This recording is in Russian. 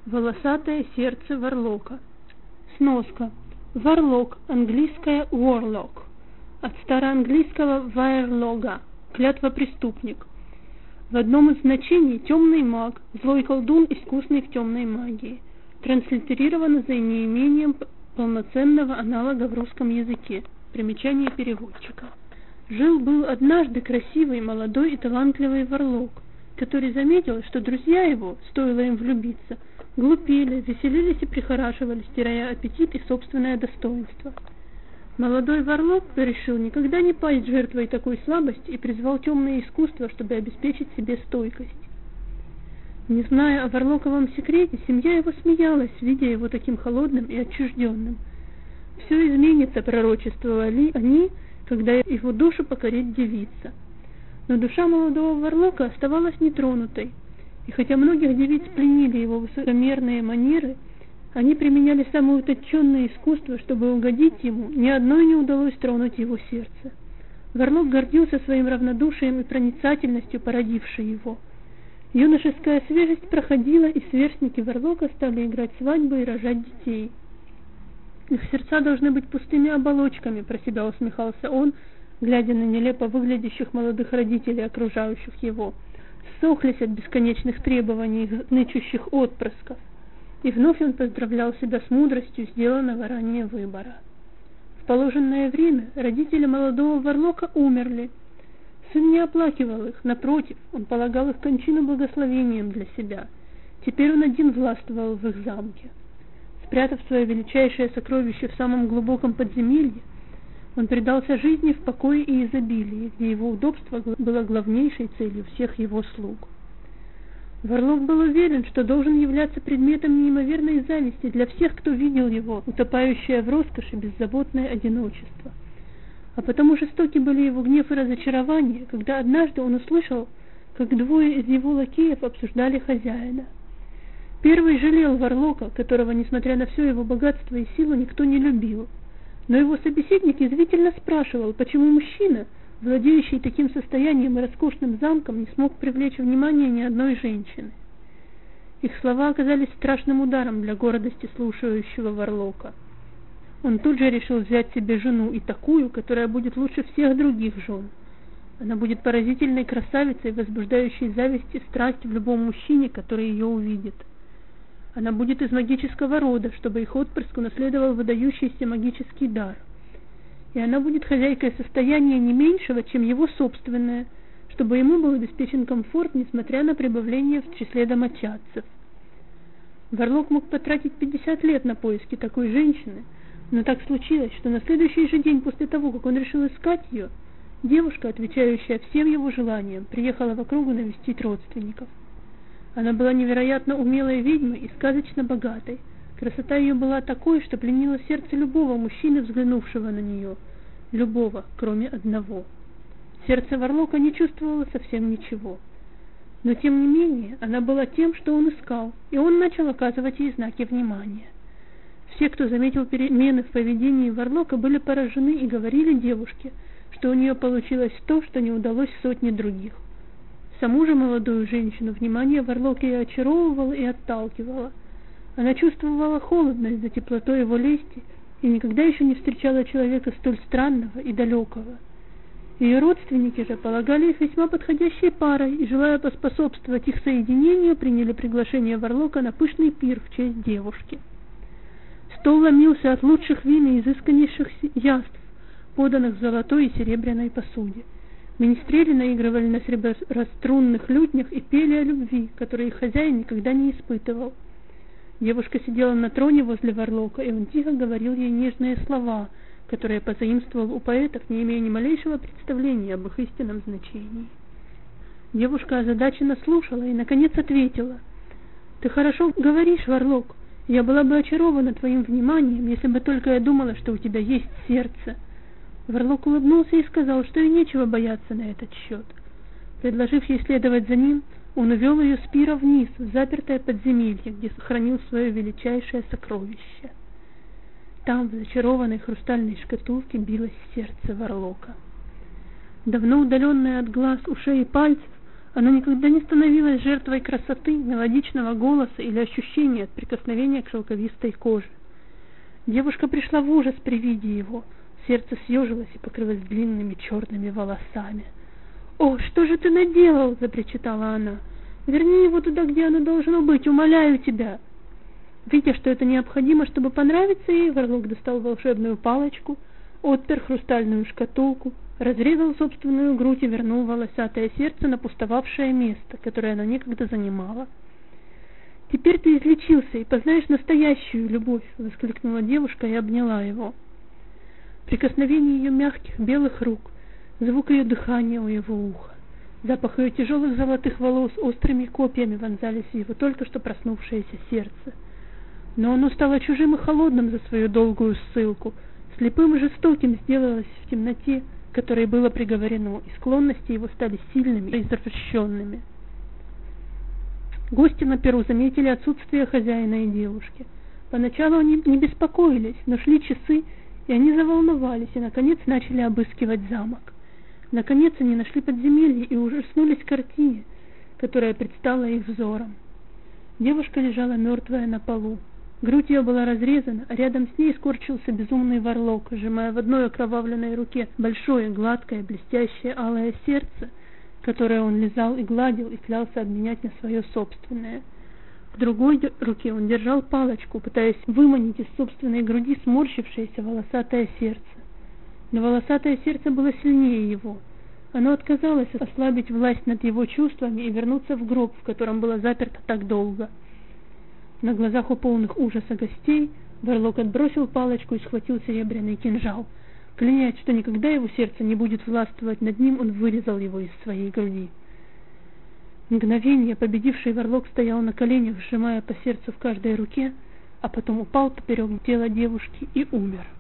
Волосатое сердце Варлока. Сноска. Варлок, английское warlock, от староанглийского вайрлога, клятва преступник. В одном из значений темный маг, злой колдун, искусный в темной магии. Транслитерировано за неимением полноценного аналога в русском языке. Примечание переводчика. Жил-был однажды красивый, молодой и талантливый Варлок, который заметил, что друзья его, стоило им влюбиться, глупели, веселились и прихорашивались, теряя аппетит и собственное достоинство. Молодой Варлок решил никогда не пасть жертвой такой слабости и призвал темное искусство, чтобы обеспечить себе стойкость. Не зная о Варлоковом секрете, семья его смеялась, видя его таким холодным и отчужденным. Все изменится, пророчествовали они, когда его душу покорит девица. Но душа молодого Варлока оставалась нетронутой, и хотя многих девиц пленили его высокомерные манеры, они применяли самое утонченное искусство, чтобы угодить ему, ни одной не удалось тронуть его сердце. Варлок гордился своим равнодушием и проницательностью, породившей его. Юношеская свежесть проходила, и сверстники Варлока стали играть свадьбы и рожать детей. Их сердца должны быть пустыми оболочками, про себя усмехался он, глядя на нелепо выглядящих молодых родителей, окружающих его. Ссохлись от бесконечных требований их нычущих отпрысков. И вновь он поздравлял себя с мудростью сделанного ранее выбора. В положенное время родители молодого Варлока умерли. Сын не оплакивал их, напротив, он полагал их кончину благословением для себя. Теперь он один властвовал в их замке. Спрятав свое величайшее сокровище в самом глубоком подземелье, он предался жизни в покое и изобилии, где его удобство было главнейшей целью всех его слуг. Варлок был уверен, что должен являться предметом неимоверной зависти для всех, кто видел его, утопающее в роскоши беззаботное одиночество. А потому жестоки были его гнев и разочарование, когда однажды он услышал, как двое из его лакеев обсуждали хозяина. Первый жалел Варлока, которого, несмотря на все его богатство и силу, никто не любил. Но его собеседник язвительно спрашивал, почему мужчина, владеющий таким состоянием и роскошным замком, не смог привлечь внимание ни одной женщины. Их слова оказались страшным ударом для гордости слушающего Варлока. Он тут же решил взять себе жену, и такую, которая будет лучше всех других жен. Она будет поразительной красавицей, возбуждающей зависть и страсть в любом мужчине, который ее увидит. Она будет из магического рода, чтобы их отпрыск унаследовал выдающийся магический дар. И она будет хозяйкой состояния не меньшего, чем его собственное, чтобы ему был обеспечен комфорт, несмотря на прибавление в числе домочадцев. Варлок мог потратить 50 лет на поиски такой женщины, но так случилось, что на следующий же день после того, как он решил искать ее, девушка, отвечающая всем его желаниям, приехала в округу навестить родственников. Она была невероятно умелой ведьмой и сказочно богатой. Красота ее была такой, что пленила сердце любого мужчины, взглянувшего на нее. Любого, кроме одного. Сердце Варлока не чувствовало совсем ничего. Но тем не менее, она была тем, что он искал, и он начал оказывать ей знаки внимания. Все, кто заметил перемены в поведении Варлока, были поражены и говорили девушке, что у нее получилось то, что не удалось сотне других. Саму же молодую женщину внимание Варлока и очаровывало, и отталкивало. Она чувствовала холодность за теплотой его лести и никогда еще не встречала человека столь странного и далекого. Ее родственники же полагали их весьма подходящей парой и, желая поспособствовать их соединению, приняли приглашение Варлока на пышный пир в честь девушки. Стол ломился от лучших вин и изысканнейших яств, поданных в золотой и серебряной посуде. Министрели наигрывали на среброструнных лютнях и пели о любви, которой их хозяин никогда не испытывал. Девушка сидела на троне возле Варлока, и он тихо говорил ей нежные слова, которые позаимствовал у поэтов, не имея ни малейшего представления об их истинном значении. Девушка озадаченно слушала и, наконец, ответила: «Ты хорошо говоришь, Варлок. Я была бы очарована твоим вниманием, если бы только я думала, что у тебя есть сердце». Варлок улыбнулся и сказал, что и нечего бояться на этот счет. Предложив ей следовать за ним, он увел ее с пира вниз, в запертое подземелье, где сохранил свое величайшее сокровище. Там, в зачарованной хрустальной шкатулке, билось сердце Варлока. Давно удаленное от глаз, ушей и пальцев, Оно никогда не становилось жертвой красоты, мелодичного голоса или ощущения от прикосновения к шелковистой коже. Девушка пришла в ужас при виде его, сердце съежилось и покрылось длинными черными волосами. «О, что же ты наделал?» — запричитала она. «Верни его туда, где оно должно быть, умоляю тебя!» Видя, что это необходимо, чтобы понравиться ей, Варлок достал волшебную палочку, отпер хрустальную шкатулку, разрезал собственную грудь и вернул волосатое сердце на пустовавшее место, которое оно некогда занимало. «Теперь ты излечился и познаешь настоящую любовь!» — воскликнула девушка и обняла его. Прикосновение ее мягких белых рук, звук ее дыхания у его уха, запах ее тяжелых золотых волос острыми копьями вонзались в его только что проснувшееся сердце. Но оно стало чужим и холодным за свою долгую ссылку, слепым и жестоким сделалось в темноте, которой было приговорено, и склонности его стали сильными и извращенными. Гости на перу заметили отсутствие хозяина и девушки. Поначалу они не беспокоились, но шли часы, и они заволновались, и наконец начали обыскивать замок. Наконец они нашли подземелье и ужаснулись картине, которая предстала их взором. Девушка лежала мертвая на полу. Грудь ее была разрезана, а рядом с ней скорчился безумный Варлок, сжимая в одной окровавленной руке большое, гладкое, блестящее алое сердце, которое он лизал и гладил и клялся обменять на свое собственное. В другой руке он держал палочку, пытаясь выманить из собственной груди сморщившееся волосатое сердце. Но волосатое сердце было сильнее его. Оно отказалось ослабить власть над его чувствами и вернуться в гроб, в котором было заперто так долго. На глазах у полных ужаса гостей Варлок отбросил палочку и схватил серебряный кинжал. Клянясь, что никогда его сердце не будет властвовать над ним, он вырезал его из своей груди. Мгновение победивший Варлок стоял на коленях, сжимая по сердцу в каждой руке, а потом упал поперек тела девушки и умер.